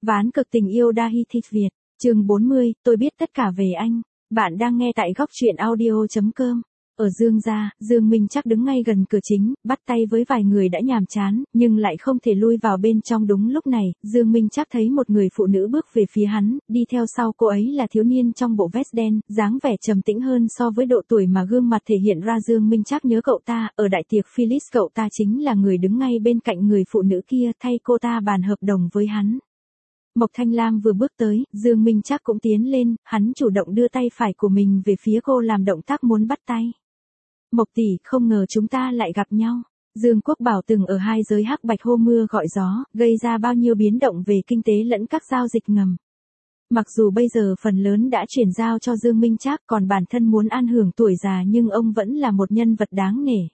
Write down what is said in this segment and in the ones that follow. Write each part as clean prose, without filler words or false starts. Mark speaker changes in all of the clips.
Speaker 1: Ván cực tình yêu Dahi Thịt Việt, chương 40, tôi biết tất cả về anh. Bạn đang nghe tại góc truyện audio.com. Ở Dương gia, Dương Minh Trác đứng ngay gần cửa chính, bắt tay với vài người đã nhàm chán, nhưng lại không thể lui vào bên trong. Đúng lúc này, Dương Minh Trác thấy một người phụ nữ bước về phía hắn, đi theo sau cô ấy là thiếu niên trong bộ vest đen, dáng vẻ trầm tĩnh hơn so với độ tuổi mà gương mặt thể hiện ra. Dương Minh Trác nhớ cậu ta, ở đại tiệc Phyllis cậu ta chính là người đứng ngay bên cạnh người phụ nữ kia, thay cô ta bàn hợp đồng với hắn. Mộc Thanh Lam vừa bước tới, Dương Minh Trác cũng tiến lên, hắn chủ động đưa tay phải của mình về phía cô làm động tác muốn bắt tay. Mộc tỷ, không ngờ chúng ta lại gặp nhau. Dương Quốc Bảo từng ở hai giới hắc bạch hô mưa gọi gió, gây ra bao nhiêu biến động về kinh tế lẫn các giao dịch ngầm. Mặc dù bây giờ phần lớn đã chuyển giao cho Dương Minh Trác, còn bản thân muốn an hưởng tuổi già, nhưng ông vẫn là một nhân vật đáng nể.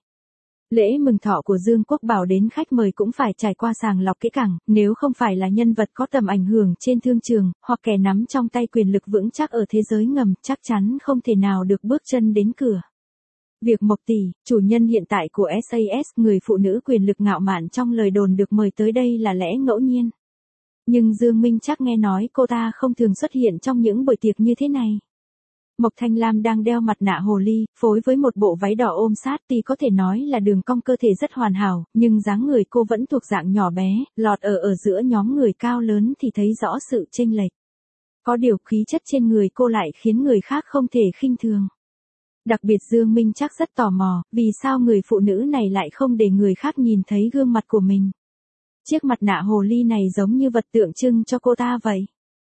Speaker 1: Lễ mừng thọ của Dương Quốc Bảo đến khách mời cũng phải trải qua sàng lọc kỹ càng, nếu không phải là nhân vật có tầm ảnh hưởng trên thương trường, hoặc kẻ nắm trong tay quyền lực vững chắc ở thế giới ngầm, chắc chắn không thể nào được bước chân đến cửa. Việc Mộc tỷ, chủ nhân hiện tại của SAS, người phụ nữ quyền lực ngạo mạn trong lời đồn được mời tới đây là lẽ ngẫu nhiên. Nhưng Dương Minh Trác nghe nói cô ta không thường xuất hiện trong những buổi tiệc như thế này. Mộc Thanh Lam đang đeo mặt nạ hồ ly, phối với một bộ váy đỏ ôm sát, tuy có thể nói là đường cong cơ thể rất hoàn hảo, nhưng dáng người cô vẫn thuộc dạng nhỏ bé, lọt ở giữa nhóm người cao lớn thì thấy rõ sự chênh lệch. Có điều khí chất trên người cô lại khiến người khác không thể khinh thường. Đặc biệt Dương Minh Trác rất tò mò, vì sao người phụ nữ này lại không để người khác nhìn thấy gương mặt của mình. Chiếc mặt nạ hồ ly này giống như vật tượng trưng cho cô ta vậy.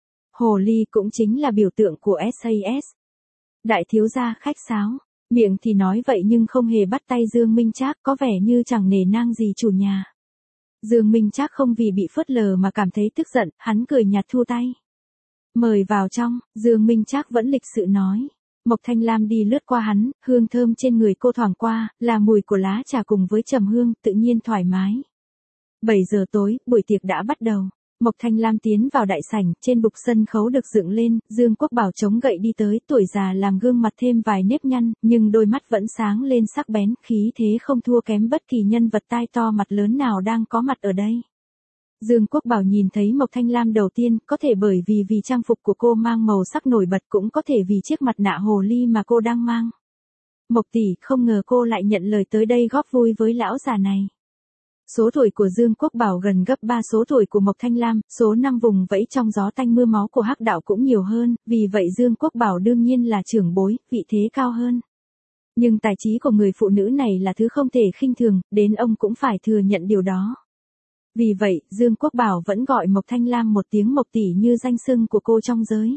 Speaker 1: Hồ ly cũng chính là biểu tượng của SAS. Đại thiếu gia khách sáo, miệng thì nói vậy nhưng không hề bắt tay Dương Minh Trác, có vẻ như chẳng nể nang gì chủ nhà. Dương Minh Trác không vì bị phớt lờ mà cảm thấy tức giận, hắn cười nhạt thu tay. Mời vào trong, Dương Minh Trác vẫn lịch sự nói. Mộc Thanh Lam đi lướt qua hắn, hương thơm trên người cô thoảng qua, là mùi của lá trà cùng với trầm hương, tự nhiên thoải mái. 7 giờ tối, buổi tiệc đã bắt đầu. Mộc Thanh Lam tiến vào đại sảnh, trên bục sân khấu được dựng lên, Dương Quốc Bảo chống gậy đi tới, tuổi già làm gương mặt thêm vài nếp nhăn, nhưng đôi mắt vẫn sáng lên sắc bén, khí thế không thua kém bất kỳ nhân vật tai to mặt lớn nào đang có mặt ở đây. Dương Quốc Bảo nhìn thấy Mộc Thanh Lam đầu tiên, có thể bởi vì trang phục của cô mang màu sắc nổi bật, cũng có thể vì chiếc mặt nạ hồ ly mà cô đang mang. Mộc tỷ, không ngờ cô lại nhận lời tới đây góp vui với lão già này. Số tuổi của Dương Quốc Bảo gần gấp 3 số tuổi của Mộc Thanh Lam, số năm vùng vẫy trong gió tanh mưa máu của hắc đạo cũng nhiều hơn, vì vậy Dương Quốc Bảo đương nhiên là trưởng bối, vị thế cao hơn. Nhưng tài trí của người phụ nữ này là thứ không thể khinh thường, đến ông cũng phải thừa nhận điều đó. Vì vậy, Dương Quốc Bảo vẫn gọi Mộc Thanh Lam một tiếng Mộc tỷ như danh xưng của cô trong giới.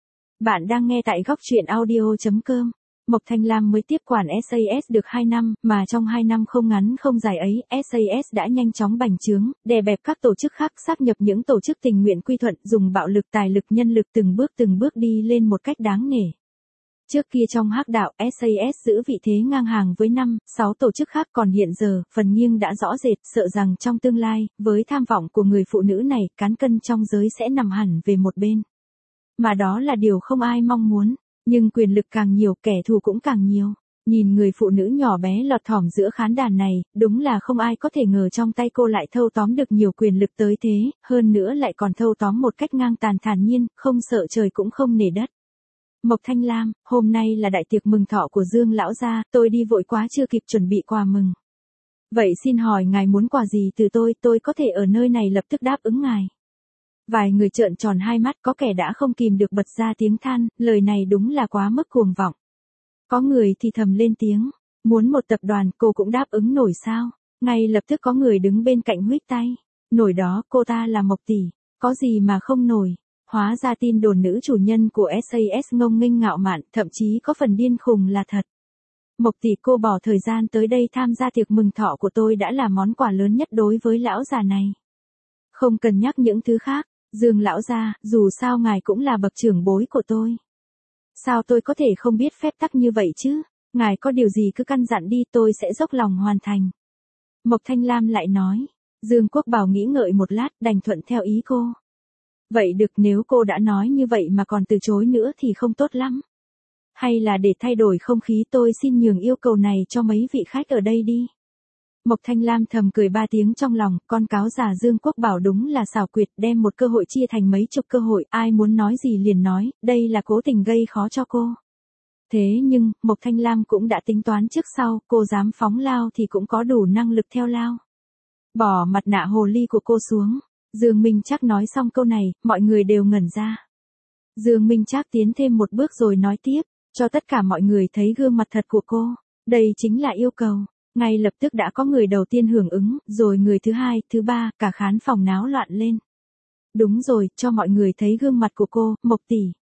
Speaker 1: Bạn đang nghe tại góc truyện audio.com. Mộc Thanh Lam mới tiếp quản SAS được 2 năm, mà trong 2 năm không ngắn không dài ấy, SAS đã nhanh chóng bành trướng, đè bẹp các tổ chức khác, sáp nhập những tổ chức tình nguyện quy thuận, dùng bạo lực tài lực nhân lực từng bước đi lên một cách đáng nể. Trước kia trong hắc đạo, SAS giữ vị thế ngang hàng với 5-6 tổ chức khác, còn hiện giờ, phần nghiêng đã rõ rệt, sợ rằng trong tương lai, với tham vọng của người phụ nữ này, cán cân trong giới sẽ nằm hẳn về một bên. Mà đó là điều không ai mong muốn. Nhưng quyền lực càng nhiều, kẻ thù cũng càng nhiều. Nhìn người phụ nữ nhỏ bé lọt thỏm giữa khán đàn này, đúng là không ai có thể ngờ trong tay cô lại thâu tóm được nhiều quyền lực tới thế, hơn nữa lại còn thâu tóm một cách ngang tàn thản nhiên, không sợ trời cũng không nể đất. Mộc Thanh Lam, hôm nay là đại tiệc mừng thọ của Dương lão gia, tôi đi vội quá chưa kịp chuẩn bị quà mừng. Vậy xin hỏi ngài muốn quà gì từ tôi có thể ở nơi này lập tức đáp ứng ngài. Vài người trợn tròn hai mắt, có kẻ đã không kìm được bật ra tiếng than, lời này đúng là quá mức cuồng vọng. Có người thì thầm lên tiếng, muốn một tập đoàn cô cũng đáp ứng nổi sao? Ngay lập tức có người đứng bên cạnh huýt tay, nổi đó, cô ta là Mộc tỷ, có gì mà không nổi. Hóa ra tin đồn nữ chủ nhân của SAS ngông nghênh ngạo mạn, thậm chí có phần điên khùng là thật. Mộc tỷ, cô bỏ thời gian tới đây tham gia tiệc mừng thọ của tôi đã là món quà lớn nhất đối với lão già này. Không cần nhắc những thứ khác. Dương lão gia, dù sao ngài cũng là bậc trưởng bối của tôi. Sao tôi có thể không biết phép tắc như vậy chứ? Ngài có điều gì cứ căn dặn đi, tôi sẽ dốc lòng hoàn thành. Mộc Thanh Lam lại nói. Dương Quốc Bảo nghĩ ngợi một lát, đành thuận theo ý cô. Vậy được, nếu cô đã nói như vậy mà còn từ chối nữa thì không tốt lắm. Hay là để thay đổi không khí tôi xin nhường yêu cầu này cho mấy vị khách ở đây đi. Mộc Thanh Lam thầm cười ba tiếng trong lòng, con cáo già Dương Quốc Bảo đúng là xảo quyệt, đem một cơ hội chia thành mấy chục cơ hội, ai muốn nói gì liền nói, đây là cố tình gây khó cho cô. Thế nhưng, Mộc Thanh Lam cũng đã tính toán trước sau, cô dám phóng lao thì cũng có đủ năng lực theo lao. Bỏ mặt nạ hồ ly của cô xuống. Dương Minh Trác nói xong câu này, mọi người đều ngẩn ra. Dương Minh Trác tiến thêm một bước rồi nói tiếp, cho tất cả mọi người thấy gương mặt thật của cô. Đây chính là yêu cầu. Ngay lập tức đã có người đầu tiên hưởng ứng, rồi người thứ hai, thứ ba, cả khán phòng náo loạn lên. Đúng rồi, cho mọi người thấy gương mặt của cô, Mộc tỷ.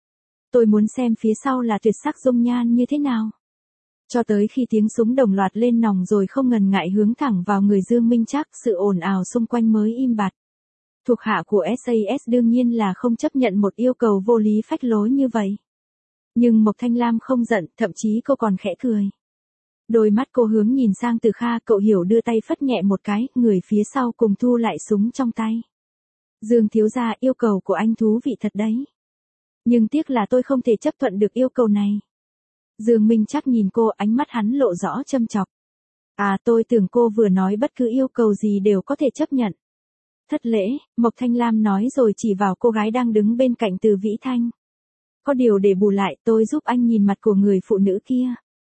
Speaker 1: Tôi muốn xem phía sau là tuyệt sắc dung nhan như thế nào. Cho tới khi tiếng súng đồng loạt lên nòng rồi không ngần ngại hướng thẳng vào người Dương Minh Trác, sự ồn ào xung quanh mới im bặt. Thuộc hạ của SAS đương nhiên là không chấp nhận một yêu cầu vô lý phách lối như vậy. Nhưng Mộc Thanh Lam không giận, thậm chí cô còn khẽ cười. Đôi mắt cô hướng nhìn sang Từ Kha, cậu hiểu đưa tay phất nhẹ một cái, người phía sau cùng thu lại súng trong tay. Dương thiếu gia, yêu cầu của anh thú vị thật đấy. Nhưng tiếc là tôi không thể chấp thuận được yêu cầu này. Dương Minh Trác nhìn cô, ánh mắt hắn lộ rõ châm chọc. À, tôi tưởng cô vừa nói bất cứ yêu cầu gì đều có thể chấp nhận. Thất lễ, Mộc Thanh Lam nói rồi chỉ vào cô gái đang đứng bên cạnh Từ Vĩ Thanh. Có điều để bù lại, tôi giúp anh nhìn mặt của người phụ nữ kia.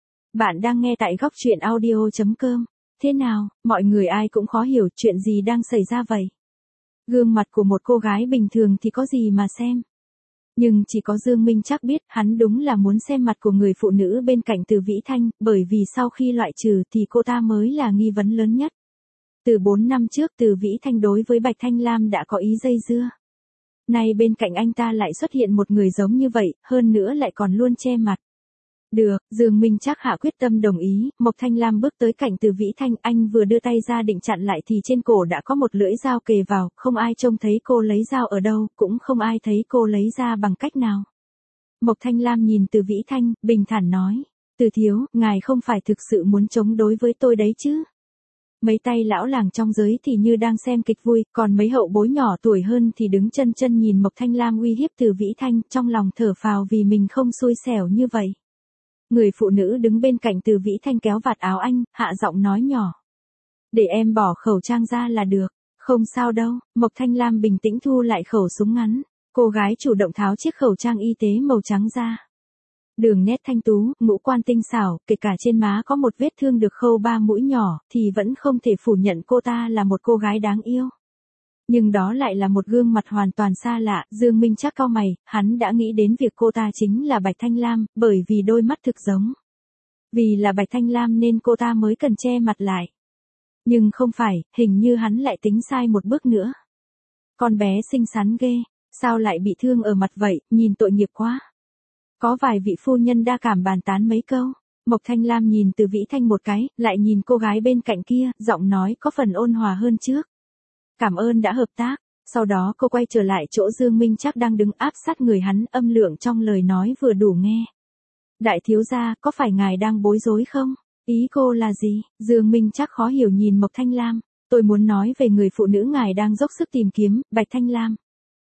Speaker 1: Bạn đang nghe tại góc truyện audio.com. Thế nào, mọi người ai cũng khó hiểu chuyện gì đang xảy ra vậy. Gương mặt của một cô gái bình thường thì có gì mà xem. Nhưng chỉ có Dương Minh Trác biết, hắn đúng là muốn xem mặt của người phụ nữ bên cạnh Từ Vĩ Thanh, bởi vì sau khi loại trừ thì cô ta mới là nghi vấn lớn nhất. Từ 4 năm trước Từ Vĩ Thanh đối với Bạch Thanh Lam đã có ý dây dưa. Nay bên cạnh anh ta lại xuất hiện một người giống như vậy, hơn nữa lại còn luôn che mặt. Được, Dương Minh Trác hạ quyết tâm đồng ý, Mộc Thanh Lam bước tới cạnh Từ Vĩ Thanh, anh vừa đưa tay ra định chặn lại thì trên cổ đã có một lưỡi dao kề vào, không ai trông thấy cô lấy dao ở đâu, cũng không ai thấy cô lấy ra bằng cách nào. Mộc Thanh Lam nhìn Từ Vĩ Thanh, bình thản nói, Từ thiếu, ngài không phải thực sự muốn chống đối với tôi đấy chứ? Mấy tay lão làng trong giới thì như đang xem kịch vui, còn mấy hậu bối nhỏ tuổi hơn thì đứng chân chân nhìn Mộc Thanh Lam uy hiếp Từ Vĩ Thanh, trong lòng thở phào vì mình không xui xẻo như vậy. Người phụ nữ đứng bên cạnh Từ Vĩ Thanh kéo vạt áo anh, hạ giọng nói nhỏ. Để em bỏ khẩu trang ra là được. Không sao đâu, Mộc Thanh Lam bình tĩnh thu lại khẩu súng ngắn. Cô gái chủ động tháo chiếc khẩu trang y tế màu trắng ra. Đường nét thanh tú, ngũ quan tinh xảo, kể cả trên má có một vết thương được khâu 3 mũi nhỏ, thì vẫn không thể phủ nhận cô ta là một cô gái đáng yêu. Nhưng đó lại là một gương mặt hoàn toàn xa lạ, Dương Minh Trác cau mày, hắn đã nghĩ đến việc cô ta chính là Bạch Thanh Lam, bởi vì đôi mắt thực giống. Vì là Bạch Thanh Lam nên cô ta mới cần che mặt lại. Nhưng không phải, hình như hắn lại tính sai một bước nữa. Con bé xinh xắn ghê, sao lại bị thương ở mặt vậy, nhìn tội nghiệp quá. Có vài vị phu nhân đa cảm bàn tán mấy câu. Mộc Thanh Lam nhìn Từ Vĩ Thanh một cái, lại nhìn cô gái bên cạnh kia, giọng nói có phần ôn hòa hơn trước. Cảm ơn đã hợp tác. Sau đó cô quay trở lại chỗ Dương Minh Trác đang đứng áp sát người hắn, âm lượng trong lời nói vừa đủ nghe. Đại thiếu gia, có phải ngài đang bối rối không? Ý cô là gì? Dương Minh Trác khó hiểu nhìn Mộc Thanh Lam. Tôi muốn nói về người phụ nữ ngài đang dốc sức tìm kiếm, Bạch Thanh Lam.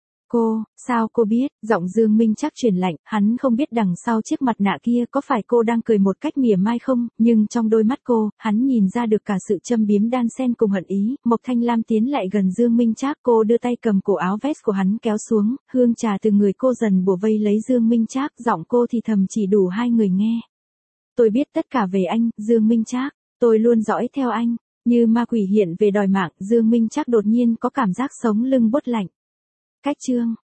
Speaker 1: Cô, sao cô biết? Giọng Dương Minh Trác chuyển lạnh, hắn không biết đằng sau chiếc mặt nạ kia có phải cô đang cười một cách mỉa mai không, nhưng trong đôi mắt cô, hắn nhìn ra được cả sự châm biếm đan xen cùng hận ý. Mộc Thanh Lam tiến lại gần Dương Minh Trác, cô đưa tay cầm cổ áo vest của hắn kéo xuống, hương trà từ người cô dần bủa vây lấy Dương Minh Trác, giọng cô thì thầm chỉ đủ hai người nghe. Tôi biết tất cả về anh, Dương Minh Trác, tôi luôn dõi theo anh, như ma quỷ hiện về đòi mạng. Dương Minh Trác đột nhiên có cảm giác sống lưng buốt lạnh. Cách chương